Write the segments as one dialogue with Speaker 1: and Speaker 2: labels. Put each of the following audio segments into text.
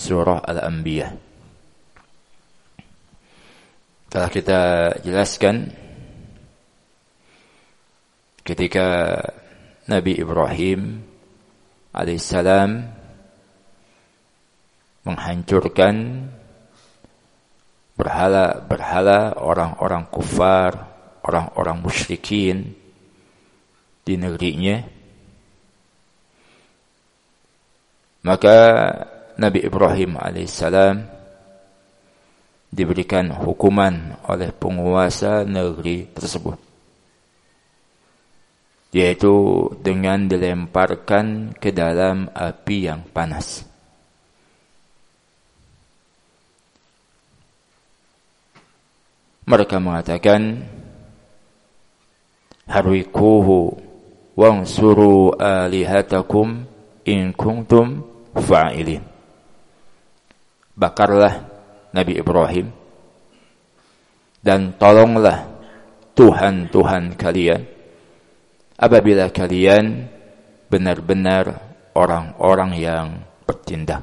Speaker 1: surah Al-Anbiya. Telah kita jelaskan ketika Nabi Ibrahim alaihissalam menghancurkan berhala-berhala orang-orang kufar, orang-orang musyrikin di negerinya, maka Nabi Ibrahim alaihissalam diberikan hukuman oleh penguasa negeri tersebut, yaitu dengan dilemparkan ke dalam api yang panas. Mereka mengatakan, harwikuhu wansuru alihatakum in kuntum fa'ilin. Bakarlah Nabi Ibrahim dan tolonglah Tuhan-Tuhan kalian apabila kalian benar-benar orang-orang yang bertindak.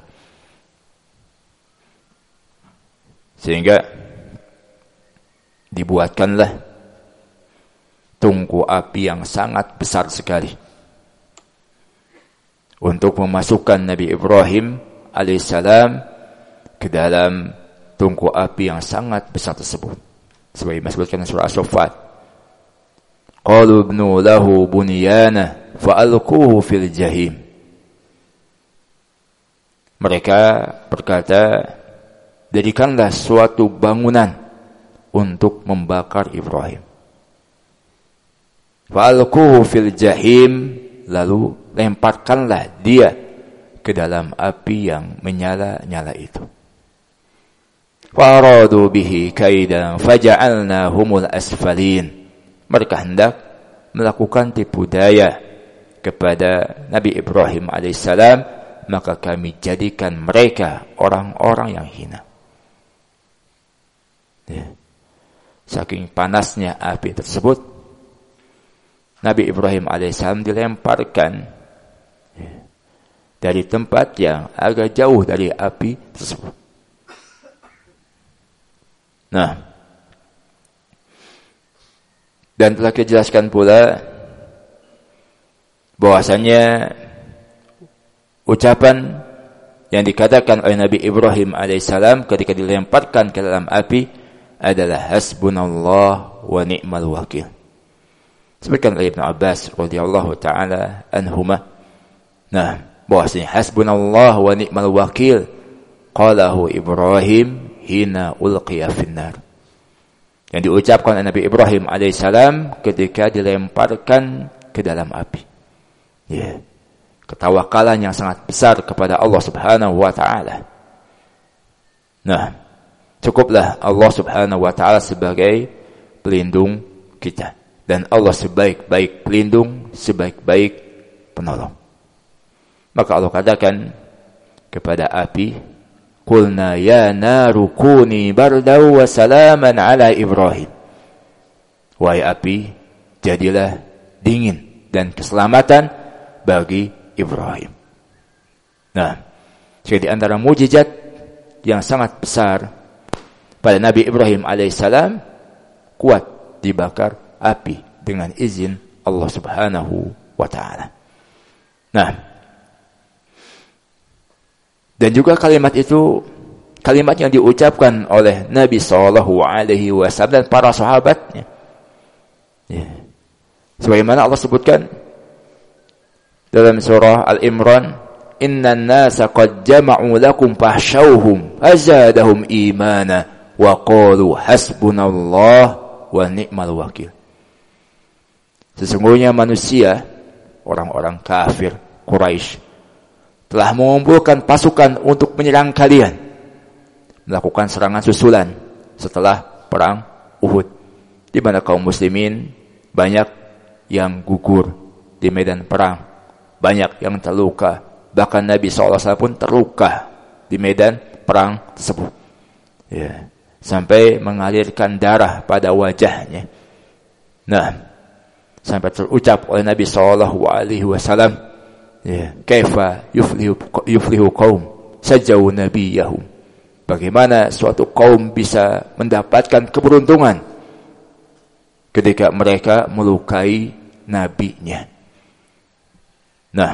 Speaker 1: Sehingga dibuatkanlah tungku api yang sangat besar sekali untuk memasukkan Nabi Ibrahim alaihissalam ke dalam tungku api yang sangat besar tersebut. Sebagaimana disebutkan surah As-Saffat, qalu ibnu lahu bunyana fa'alquhu fil jahim. Mereka berkata, jadikanlah suatu bangunan untuk membakar Ibrahim. Fa'alquhu fil jahim, lalu lemparkanlah dia ke dalam api yang menyala-nyala itu. Faradu bihi kaidan faja'alnahumul asfalin. Mereka hendak melakukan tipu daya kepada Nabi Ibrahim alaihissalam, maka kami jadikan mereka orang-orang yang hina. Saking panasnya api tersebut, Nabi Ibrahim alaihissalam dilemparkan dari tempat yang agak jauh dari api tersebut. Nah, dan telah dijelaskan pula bahwasanya ucapan yang dikatakan oleh Nabi Ibrahim alaihissalam ketika dilemparkan ke dalam api adalah hasbunallah wa ni'mal wakil. Sebutkan oleh Ibnu Abbas radhiyallahu taala anhuma. Nah, bahwasanya hasbunallah wa ni'mal wakil qalahu Ibrahim hina ulqiya finnar. Yang diucapkan oleh Nabi Ibrahim alaihissalam ketika dilemparkan ke dalam api. Ketawakalan yang sangat besar kepada Allah Subhanahu wa taala. Nah, cukuplah Allah Subhanahu wa taala sebagai pelindung kita, dan Allah sebaik-baik pelindung, sebaik-baik penolong. Maka Allah katakan kepada api, qulna ya naru kuni bardaw wa salaman ala Ibrahim. Wahai api, jadilah dingin dan keselamatan bagi Ibrahim. Nah, jadi antara mukjizat yang sangat besar pada Nabi Ibrahim alaihissalam, kuat dibakar api dengan izin Allah Subhanahu wa taala. Nah, dan juga kalimat itu kalimat yang diucapkan oleh Nabi sallallahu alaihi wasallam dan para sahabatnya. Sebagaimana Allah sebutkan dalam surah Al-Imran, innan nasa qad jama'u lakum fahshawhum fazadahum imana wa qalu hasbunallah wa ni'mal wakil. Sesungguhnya manusia, orang-orang kafir Quraisy, telah mengumpulkan pasukan untuk menyerang kalian, melakukan serangan susulan setelah perang Uhud, di mana kaum muslimin banyak yang gugur di medan perang, banyak yang terluka, bahkan Nabi SAW pun terluka di medan perang tersebut. Sampai mengalirkan darah pada wajahnya. Nah, sampai terucap oleh Nabi SAW, kaifa yuflihu qaum, sajau nabiyahum. Bagaimana suatu kaum bisa mendapatkan keberuntungan ketika mereka melukai nabinya. Nah,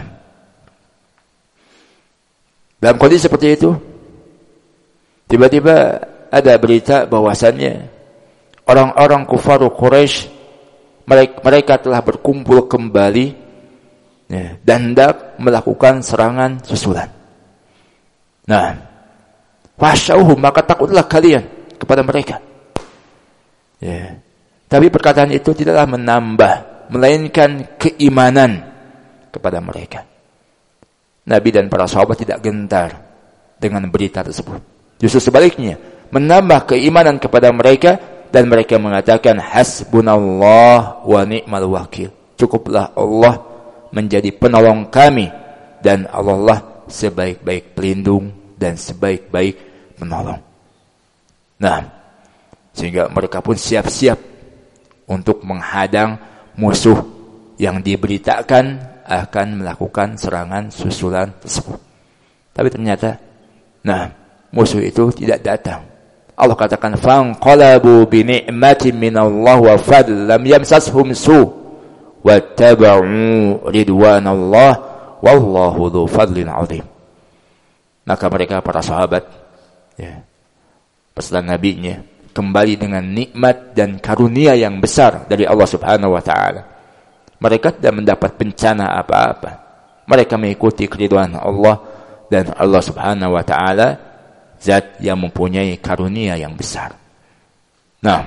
Speaker 1: dalam kondisi seperti itu, tiba-tiba ada berita bahwasannya orang-orang kufar Quraisy mereka telah berkumpul kembali dan hendak melakukan serangan susulan. Nah, fasyauhum, maka takutlah kalian kepada mereka. Ya. Tapi perkataan itu tidaklah menambah, melainkan keimanan kepada mereka. Nabi dan para sahabat tidak gentar dengan berita tersebut. Justru sebaliknya, menambah keimanan kepada mereka dan mereka mengatakan hasbunallah wa ni'mal wakil. Cukuplah Allah menjadi penolong kami dan Allah sebaik-baik pelindung dan sebaik-baik penolong. Nah, sehingga mereka pun siap-siap untuk menghadang musuh yang diberitakan akan melakukan serangan susulan tersebut. Tapi ternyata, musuh itu tidak datang. Allah katakan, fanqalabu bi ni'matin minallah wa fadl lam yamsashum su' wattaba'u ridwanallah wallahu dzu fadlin 'adzim. Maka mereka para sahabat, pesan nabinya, kembali dengan nikmat dan karunia yang besar dari Allah Subhanahu wa taala. Mereka tidak mendapat bencana apa-apa. Mereka mengikuti keridhaan Allah dan Allah Subhanahu wa taala zat yang mempunyai karunia yang besar. Nah,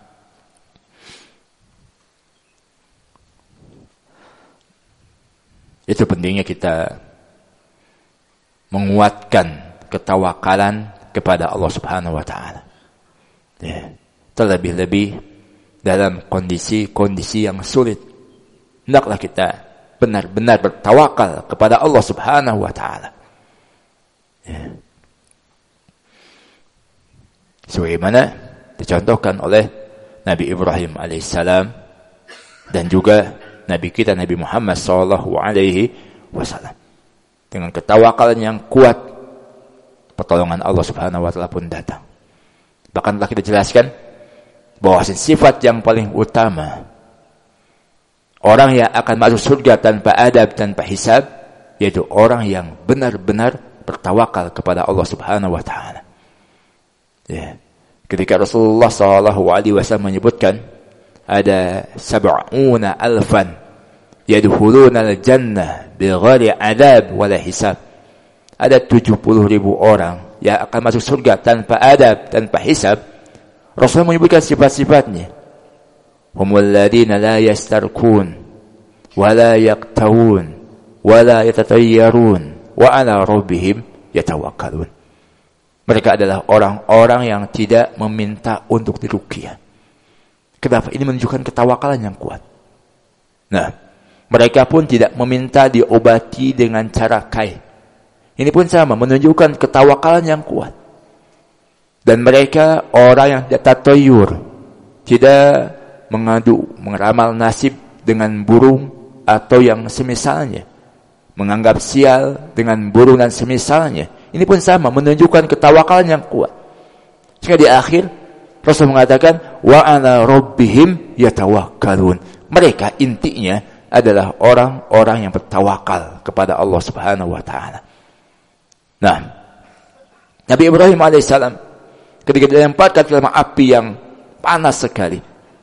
Speaker 1: itu pentingnya kita menguatkan ketawakalan kepada Allah Subhanahu wa taala. Terlebih-lebih dalam kondisi-kondisi yang sulit. Hendaklah kita benar-benar bertawakal kepada Allah Subhanahu wa taala. Sebagaimana dicontohkan oleh Nabi Ibrahim alaihissalam dan juga Nabi kita Nabi Muhammad sallallahu alaihi wasallam. Dengan ketawakalan yang kuat, pertolongan Allah Subhanahu wa taala pun datang. Bahkan telah kita jelaskan bahwa sifat yang paling utama orang yang akan masuk surga tanpa adab, tanpa hisab, yaitu orang yang benar-benar bertawakal kepada Allah Subhanahu wa taala. Ketika Rasulullah sallallahu alaihi wasallam menyebutkan ada 70,000 yadkhuluna al-jannah bighairi adab wala hisab. Ada 70,000 orang yang akan masuk surga tanpa adab, tanpa hisab. Rasulullah menyebutkan sifat-sifatnya. Humul ladina la yastarkun wa la yaqtawun wa la yatatayyarun wa ala rabbihim yatawakkalun. Mereka adalah orang-orang yang tidak meminta untuk diruqyah. Kenapa? Ini menunjukkan ketawakalan yang kuat. Nah, mereka pun tidak meminta diobati dengan cara kai. Ini pun sama, menunjukkan ketawakalan yang kuat. Dan mereka orang yang tidak tatoyur, tidak meramal nasib dengan burung atau yang semisalnya, menganggap sial dengan burung dan semisalnya. Ini pun sama, menunjukkan ketawakalan yang kuat. Sehingga di akhir Rasul mengatakan wa ala rabbihim yatawakkalun. Mereka intinya adalah orang-orang yang bertawakal kepada Allah Subhanahu wa taala. Nah, Nabi Ibrahim alaihissalam ketika dilemparkan ke dalam api yang panas sekali,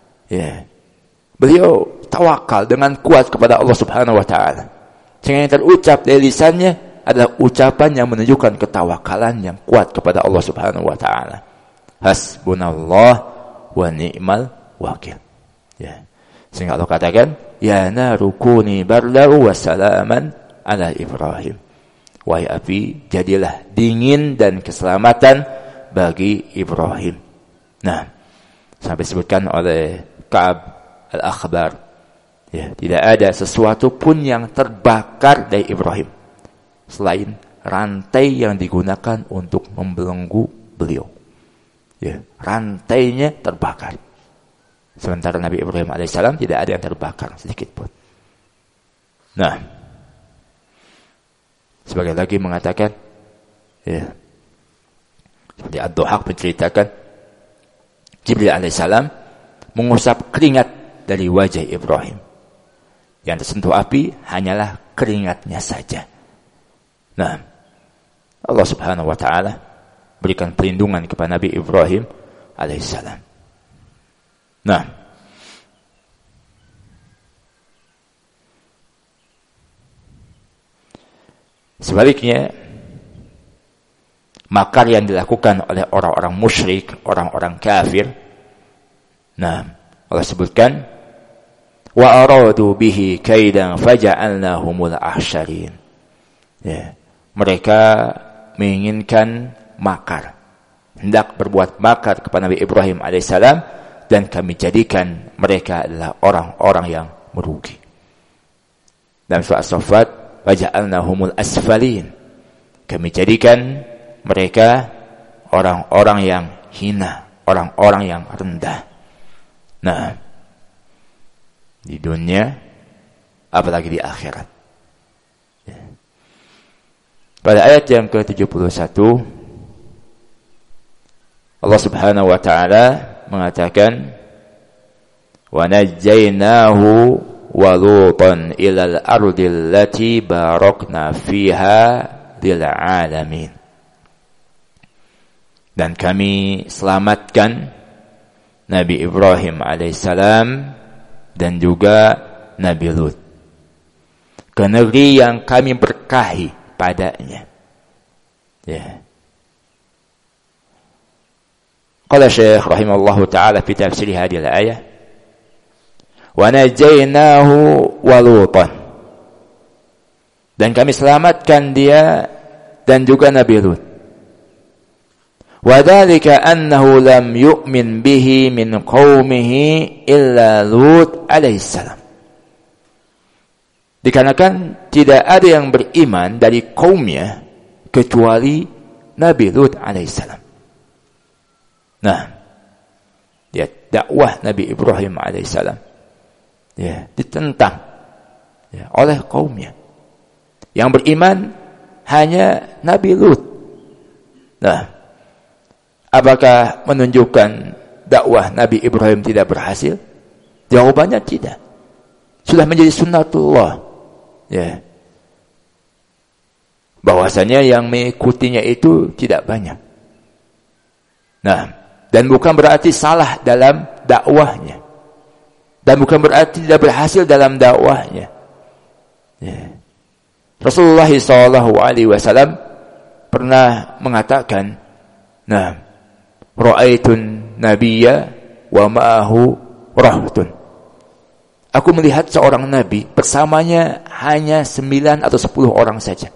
Speaker 1: beliau tawakal dengan kuat kepada Allah Subhanahu wa taala. Sehingga yang terucap dari lisannya adalah ucapan yang menunjukkan ketawakalan yang kuat kepada Allah Subhanahu wa taala. Hasbunallah wa ni'mal wakil. Sehingga Allah katakan, ya naru kuni bardan wa salaman ala Ibrahim. Wahai api, jadilah dingin dan keselamatan bagi Ibrahim. Nah, sampai disebutkan oleh Ka'ab al-Akhbar, tidak ada sesuatu pun yang terbakar dari Ibrahim selain rantai yang digunakan untuk membelenggu beliau. Rantainya terbakar. Sementara Nabi Ibrahim alaihissalam tidak ada yang terbakar sedikit pun. Nah, sebagai lagi mengatakan, Ya. Seperti Ad-Dhahhak menceritakan Jibril alaihissalam mengusap keringat dari wajah Ibrahim. Yang tersentuh api hanyalah keringatnya saja. Nah, Allah Subhanahu wa taala berikan perlindungan kepada Nabi Ibrahim alaihissalam. Nah, sebaliknya, makar yang dilakukan oleh orang-orang musyrik, orang-orang kafir. Nah, Allah sebutkan, wa aradu bihi kaidan faja'alnahumul ahsyarin. Ya, mereka menginginkan makar, hendak berbuat makar kepada Nabi Ibrahim alaihissalam, dan kami jadikan mereka adalah orang-orang yang merugi. Dalam surah As-Saffat, waja'alnahumul asfalin. Kami jadikan mereka orang-orang yang hina, orang-orang yang rendah. Nah, di dunia, apalagi di akhirat. Pada ayat yang ke-71, Allah Subhanahu wa taala mengatakan, wa najjaynahu wa lutan ilal ardil lati barakna fiha lil alamin. Dan kami selamatkan Nabi Ibrahim alaihissalam dan juga Nabi Lut ke negeri yang kami berkahi padanya. Ya. Qala Syekh rahimahullahu taala fi tafsir hadhihi al-ayah, wa najjaynahu wa lutan. Dan kami selamatkan dia dan juga Nabi Lut. Wa dzalika annahu lam yu'min bihi min qaumihi illa Lut alaihissalam. Dikarenakan tidak ada yang beriman dari kaumnya kecuali Nabi Lut alaihissalam. Nah, ya, dakwah Nabi Ibrahim alaihissalam ya ditentang ya oleh kaumnya. Yang beriman hanya Nabi Lut. Nah, apakah menunjukkan dakwah Nabi Ibrahim tidak berhasil? Jawabannya tidak. Sudah menjadi sunnatullah. Ya. Bahwasanya yang mengikutinya itu tidak banyak. Nah, dan bukan berarti salah dalam dakwahnya. Dan bukan berarti tidak berhasil dalam dakwahnya. Ya. Rasulullah SAW pernah mengatakan, nah, ra'aitun nabiyya wa ma'ahu rahtun. Aku melihat seorang nabi, bersamanya hanya 9 atau 10 orang saja.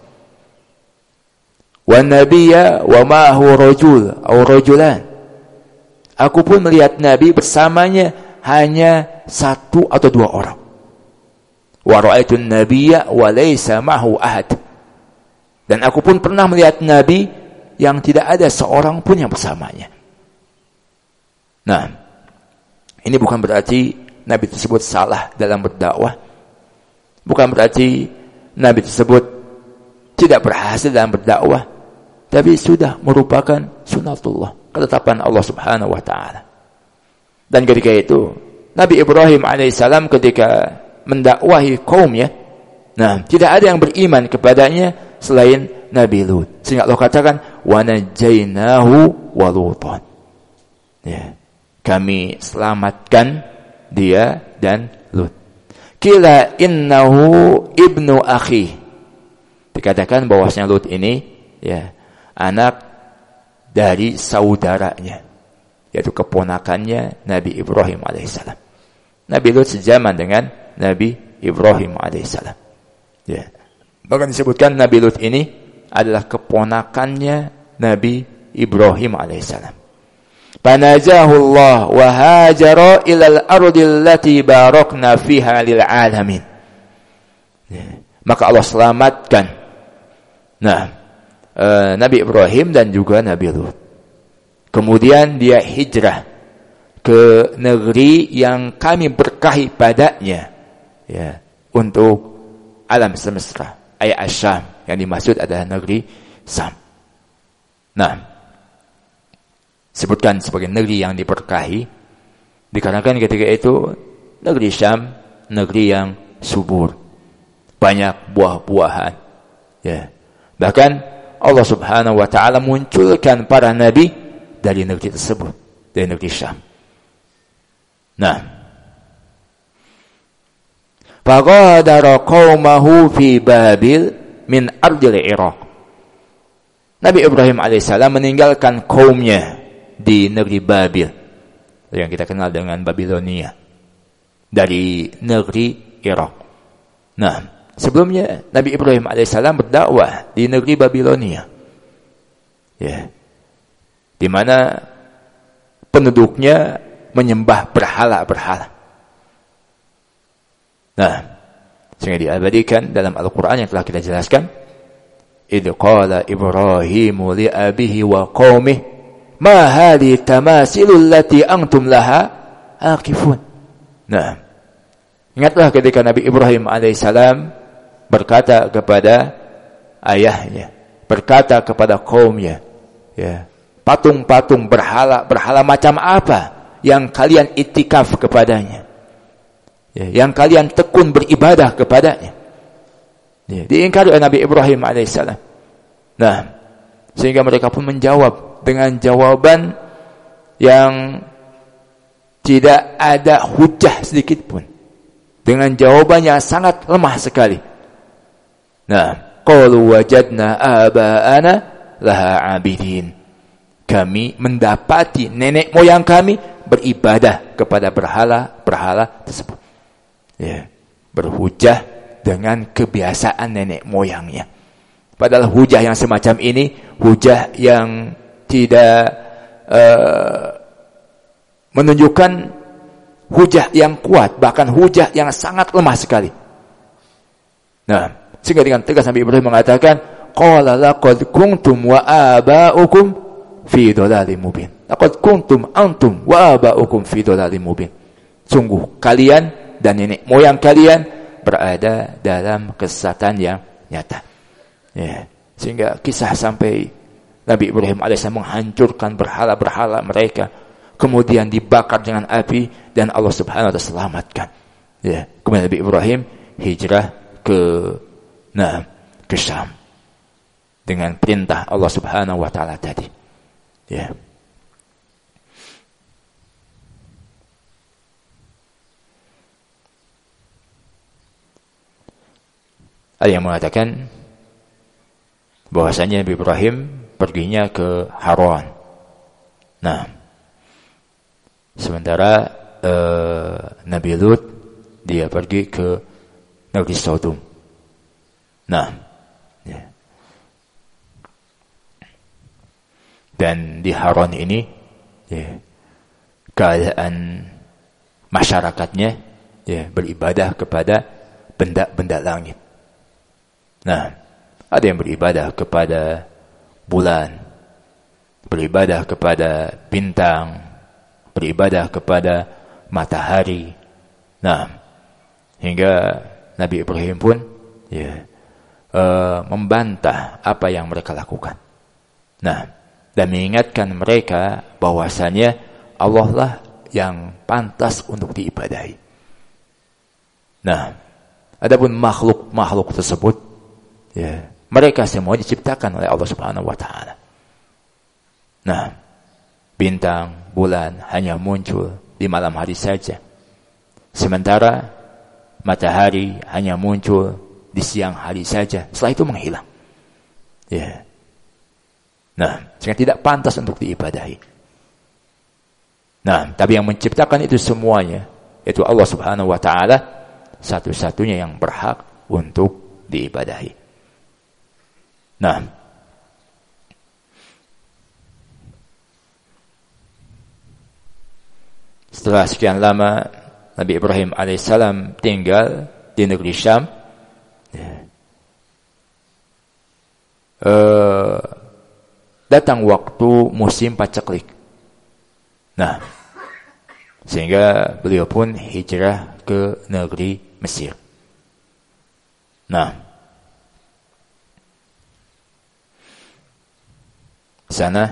Speaker 1: Wa nabiyya wa ma'ahu rajul atau rajulan. Aku pun melihat nabi bersamanya hanya 1 atau 2 orang. Wa ra'aitun nabiyya wa laysa ma'ahu ahad. Dan aku pun pernah melihat nabi yang tidak ada seorang pun yang bersamanya. Nah, ini bukan berarti nabi tersebut salah dalam berdakwah. Bukan berarti nabi tersebut tidak berhasil dalam berdakwah. Tapi sudah merupakan sunnatullah, ketetapan Allah Subhanahu wa taala. Dan ketika itu, Nabi Ibrahim alaihissalam ketika mendakwahi kaumnya, nah, tidak ada yang beriman kepadanya selain Nabi Lut. Sehingga Allah katakan, wa najjaynahu wa lutan. Ya, kami selamatkan dia dan Lut. Qila innahu ibnu akhi. Dikatakan bahwasanya Lut ini ya anak dari saudaranya, yaitu keponakannya Nabi Ibrahim alaihissalam. Nabi Lut sejaman dengan Nabi Ibrahim alaihissalam. Ya. Bahkan disebutkan Nabi Lut ini adalah keponakannya Nabi Ibrahim alaihissalam. Panajahu Allah wa hajara ilal ardil lati barakna fiha lil alamin. Ya. Maka Allah selamatkan Nabi Ibrahim dan juga Nabi Lut. Kemudian dia hijrah ke negeri yang kami berkahi padanya, ya, untuk alam semesta, ayat Asyam, yang dimaksud adalah negeri Sam. Nah, sebutkan sebagai negeri yang diberkahi dikarenakan ketika itu negeri Syam negeri yang subur, banyak buah-buahan. Ya. Bahkan Allah Subhanahu wa taala munculkan para nabi dari negeri tersebut, dari negeri Syam. Nah, faqadara qaumahu fi Babil min ardil Iraq. Nabi Ibrahim alaihissalam meninggalkan kaumnya di negeri Babil yang kita kenal dengan Babilonia, dari negeri Irak. Nah, sebelumnya Nabi Ibrahim alaihissalam berdakwah di negeri Babilonia, ya, di mana penduduknya menyembah berhala-berhala. Nah, sehingga diabadikan dalam Al-Quran yang telah kita jelaskan, idh qala Ibrahimu li abihi wa qawmih ma hadhi tamasilul lati antum laha aqifun. Nah, ingatlah ketika Nabi Ibrahim alaihissalam berkata kepada ayahnya, berkata kepada kaumnya, ya, patung-patung berhala macam apa yang kalian iktikaf kepadanya, ya, yang kalian tekun beribadah kepadanya. Ya, diingkari oleh Nabi Ibrahim alaihissalam. Nah, sehingga mereka pun menjawab dengan jawaban yang tidak ada hujah sedikit pun, dengan jawaban yang sangat lemah sekali. Nah, qalu wajadna aba'ana laha abidin. Kami mendapati nenek moyang kami beribadah kepada berhala tersebut. Ya, berhujah dengan kebiasaan nenek moyangnya. Padahal hujah yang semacam ini hujah yang tidak menunjukkan hujah yang kuat, bahkan hujah yang sangat lemah sekali. Nah, sehingga dengan tegas Nabi Ibrahim mengatakan, qala laqad kuntum wa aba'ukum fi dhalalin mubin. Laqad kuntum antum wa aba'ukum fi dhalalin mubin. Sungguh kalian dan nenek moyang kalian berada dalam kesesatan yang nyata. Ya, sehingga kisah sampai Nabi Ibrahim alaihissalam menghancurkan berhala-berhala mereka, kemudian dibakar dengan api dan Allah Subhanahu wa taala selamatkan. Ya, kemudian Nabi Ibrahim hijrah ke Syam dengan perintah Allah Subhanahu wa taala tadi. Ya. Ada yang mengatakan bahwasanya Nabi Ibrahim perginya ke Haran. Nah, sementara Nabi Lut dia pergi ke negeri Sodom. Nah, ya. Dan di Haran ini, ya, keadaan masyarakatnya, ya, beribadah kepada benda-benda langit. Nah, ada yang beribadah kepada bulan, beribadah kepada bintang, beribadah kepada matahari. Nah, hingga Nabi Ibrahim pun, ya, membantah apa yang mereka lakukan. Nah, dan mengingatkan mereka bahwasanya Allah lah yang pantas untuk diibadahi. Nah, adapun makhluk tersebut, ya, mereka semua diciptakan oleh Allah Subhanahu wa taala. Nah, bintang, bulan hanya muncul di malam hari saja. Sementara matahari hanya muncul di siang hari saja. Setelah itu menghilang. Ya. Nah, sehingga tidak pantas untuk diibadahi. Nah, tapi yang menciptakan itu semuanya, yaitu Allah Subhanahu wa taala, satu-satunya yang berhak untuk diibadahi. Nah, setelah sekian lama Nabi Ibrahim alaihissalam tinggal di negeri Syam, datang waktu musim paceklik. Nah, sehingga beliau pun hijrah ke negeri Mesir. Nah, Di sana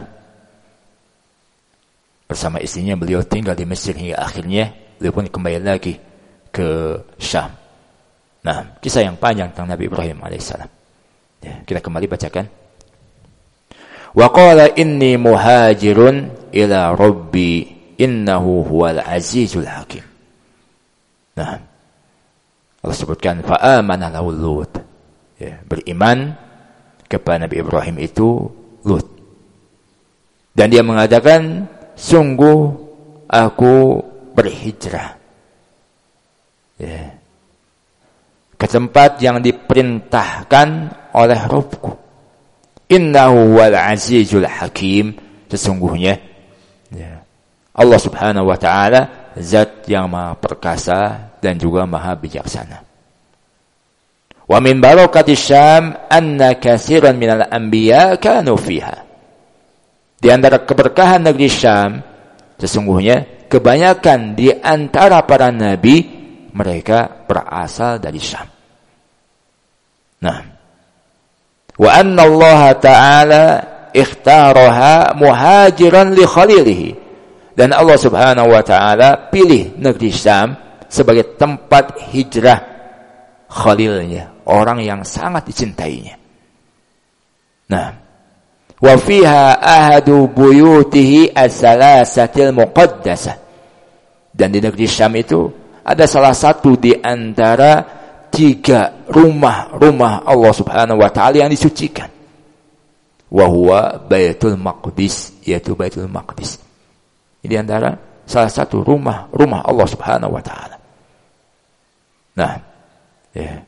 Speaker 1: bersama istrinya beliau tinggal di Mesir hingga akhirnya beliau pun kembali lagi ke Syam. Nah, kisah yang panjang tentang Nabi Ibrahim alaihissalam. Ya, kita kembali bacakan. Wa qala inni muhajirun ila rabbi innahu huwal azizul hakim. Nah, Allah sebutkan fa'amana lahu Lut. Ya, beriman kepada Nabi Ibrahim itu Lut. Dan dia mengatakan, sungguh aku berhijrah. Ya. Ke tempat yang diperintahkan oleh Rabbku. Innahu wal azizul hakim. Sesungguhnya ya, Allah subhanahu wa ta'ala zat yang maha perkasa dan juga maha bijaksana. Wa min barakati Syam anna katsiran minal anbiya kanu fiha. Di antara keberkahan negeri Syam, sesungguhnya kebanyakan di antara para nabi mereka berasal dari Syam. Nah, wa anna Allah Ta'ala ikhtaraha muhajiran li khalilihi. Dan Allah Subhanahu wa Ta'ala pilih negeri Syam sebagai tempat hijrah khalilnya, orang yang sangat dicintainya. Nah, wa fiha ahadu buyutihi as-salasatil muqaddasah. Dan di negeri Syam itu ada salah satu di antara 3 rumah-rumah Allah Subhanahu wa Ta'ala yang disucikan. Wa huwa Baitul Maqdis, yaitu Baitul Maqdis. Ini antara salah satu rumah Allah Subhanahu wa Ta'ala. Nah, ya.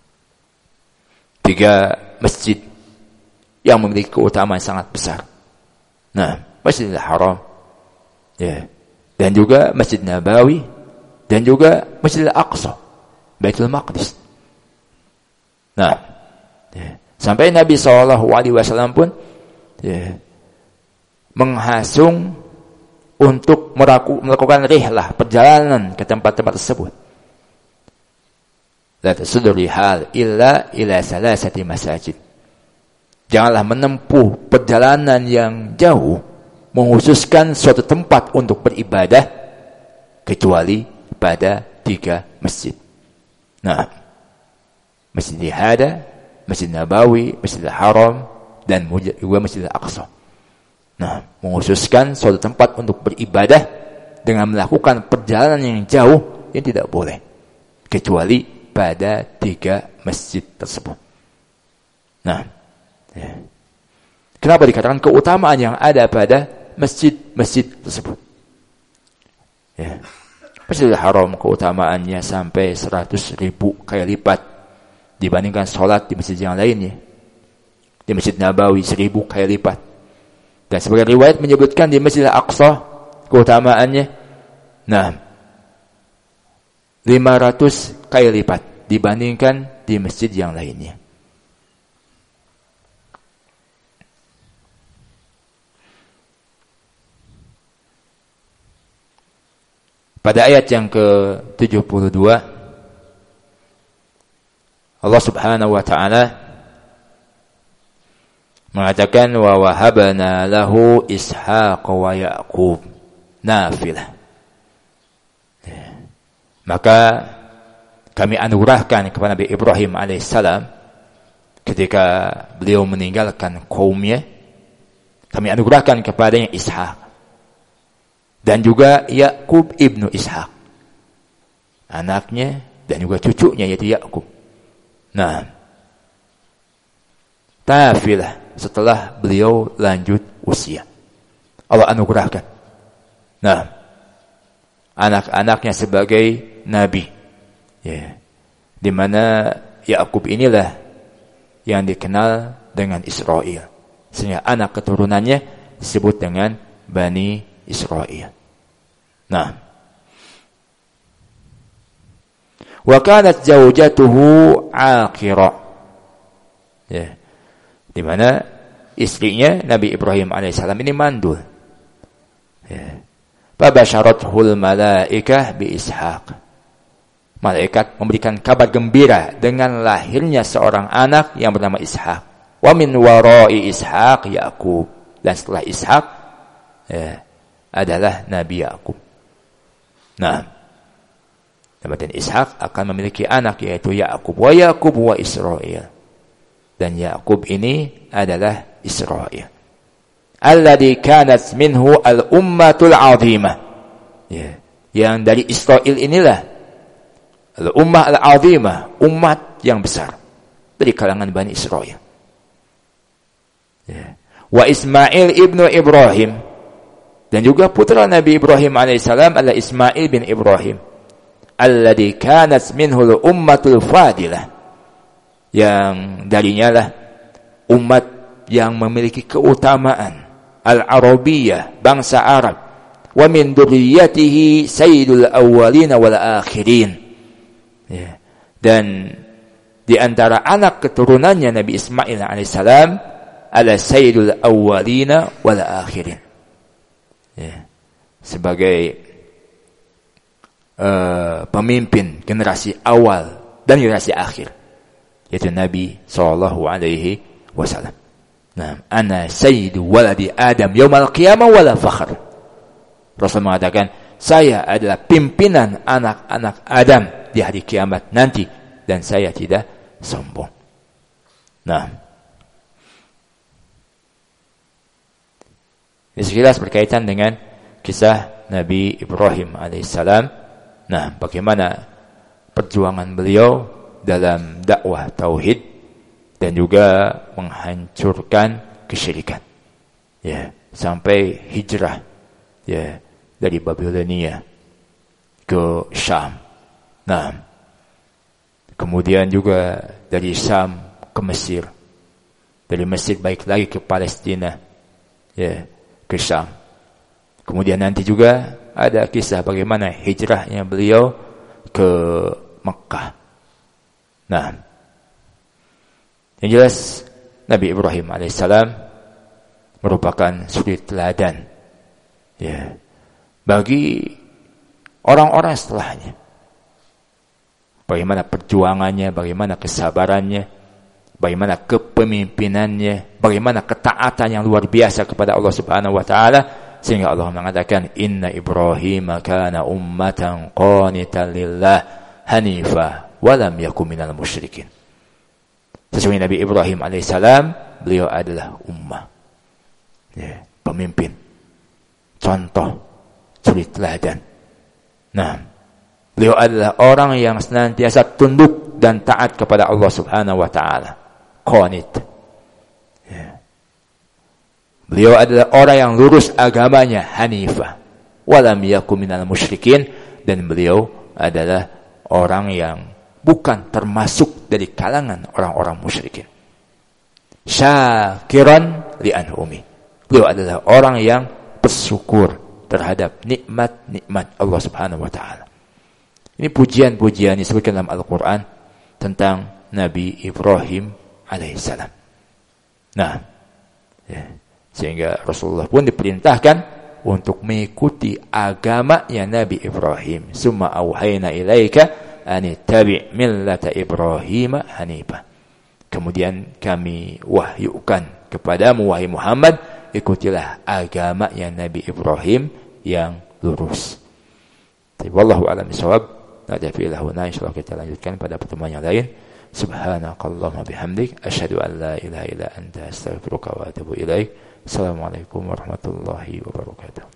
Speaker 1: 3 masjid yang memiliki keutamaan sangat besar. Nah, Masjidil Haram, ya, dan juga Masjid Nabawi, dan juga Masjidil Aqsa, Baitul Maqdis. Nah, ya, sampai Nabi SAW pun ya, menghasung untuk melakukan rihlah, perjalanan ke tempat-tempat tersebut. La tasuddu rihal illa ila salasati masajid. Janganlah menempuh perjalanan yang jauh menghususkan suatu tempat untuk beribadah kecuali pada 3 masjid. Nah, Masjid Hada, Masjid Nabawi, Masjidil Haram, dan juga Masjidil Aqsa. Nah, menghususkan suatu tempat untuk beribadah dengan melakukan perjalanan yang jauh yang tidak boleh kecuali pada 3 masjid tersebut. Nah, ya. Kenapa dikatakan keutamaan yang ada pada masjid-masjid tersebut? Ya. Masjidil Haram keutamaannya sampai 100.000 kali lipat dibandingkan sholat di masjid yang lainnya. Di Masjid Nabawi 1.000 kali lipat. Dan sebagai riwayat menyebutkan di Masjid Al-Aqsa keutamaannya 500 kali lipat dibandingkan di masjid yang lainnya. Pada ayat yang ke-72 Allah Subhanahu wa Ta'ala mengatakan wa wahabna lahu Ishaq wa Yaqub nafilah. Maka kami anugerahkan kepada Nabi Ibrahim alaihissalam ketika beliau meninggalkan kaumnya, kami anugerahkan kepadanya Ishaq dan juga Yaqub ibnu Ishaq, anaknya dan juga cucunya yaitu Yaqub. Nah, tafilah setelah beliau lanjut usia, Allah anugerahkan. Nah, anak-anaknya sebagai nabi, ya, di mana Yaqub inilah yang dikenal dengan Israel, sehingga anak keturunannya disebut dengan Bani Israel. Nah, wa kanat zaujatuhu aqira, ya, di mana istrinya Nabi Ibrahim alaihissalam ini mandul. Ya. Fabasharathul malaikah bi Ishaq. Malaikat memberikan kabar gembira dengan lahirnya seorang anak yang bernama Ishaq. Wa min wara'i Ishaq Yaqub. dan setelah Ishak adalah Nabi Yakub. Nah, kemudian Ishak akan memiliki anak yaitu Yakub wa Yakub wa Israil. Dan Yakub ini adalah Israil. Alladzi kanat minhu al-ummatul 'azimah. Ya, yang dari Israil inilah al-ummah al-'azimah, umat yang besar dari kalangan Bani Israil. Ya. Wa Ismail ibnu Ibrahim, dan juga putra Nabi Ibrahim alaihissalam adalah Ismail bin Ibrahim. Alladzi kanat minhu al-ummatul fadilah, yang darinya lah umat yang memiliki keutamaan al-Arabiyyah, bangsa Arab. Wa min dzurriyyatihi sayyidul awwalin wal akhirin. Ya. Dan di antara anak keturunannya Nabi Ismail alaihissalam adalah sayyidul awwalin wal akhirin. Ya. Sebagai pemimpin generasi awal dan generasi akhir, yaitu Nabi sallallahu alaihi wasallam. Nah, ana sayyidu waladi Adam yaumal qiyamah wala fakhr. Rasul mengatakan, saya adalah pimpinan anak-anak Adam di hari kiamat nanti dan saya tidak sombong. Nah, ini sekilas berkaitan dengan kisah Nabi Ibrahim alaihissalam. Nah, bagaimana perjuangan beliau dalam dakwah tauhid dan juga menghancurkan kesyirikan. Ya, sampai hijrah ya dari Babilonia ke Syam. Nah, kemudian juga dari Syam ke Mesir. Dari Mesir balik lagi ke Palestina. Ya, ke Syam. Kemudian nanti juga ada kisah bagaimana hijrahnya beliau ke Mekah. Nah, yang jelas Nabi Ibrahim alaihissalam merupakan suri teladan ya bagi orang-orang setelahnya. Bagaimana perjuangannya, bagaimana kesabarannya, bagaimana kepemimpinannya, bagaimana ketaatan yang luar biasa kepada Allah Subhanahu wa taala, sehingga Allah mengatakan inna Ibrahim kana ummatan qanitan lillah hanifa wa lam yakun minal musyrikin. Sesungguhnya Nabi Ibrahim alaihissalam beliau adalah ummah ya, pemimpin, contoh, suri teladan. Nah, beliau adalah orang yang senantiasa tunduk dan taat kepada Allah Subhanahu wa taala. Qanit. Ya. Beliau adalah orang yang lurus agamanya, hanifah. Walam yakun minal musyrikin, dan beliau adalah orang yang bukan termasuk dari kalangan orang-orang musyrikin. Syakiran li an'umi. Beliau adalah orang yang bersyukur terhadap nikmat-nikmat Allah Subhanahu wa taala. Ini pujian-pujian disebutkan dalam Al-Quran tentang Nabi Ibrahim alaihissalam. Nah, ya, sehingga Rasulullah pun diperintahkan untuk mengikuti agamanya Nabi Ibrahim. Summa auhayna ilaika an ittabi' millata Ibrahim hanifa. Kemudian kami wahyukan kepadamu wahai Muhammad, ikutilah agamanya Nabi Ibrahim yang lurus. Wallahu a'lam bishawab. Nadafi ilahuna, insyaallah kita lanjutkan pada pertemuan yang lain. Subhanakallahumma bihamdik asyhadu an la ilaha illa anta astaghfiruka wa atubu ilaik. Assalamualaikum warahmatullahi wabarakatuh.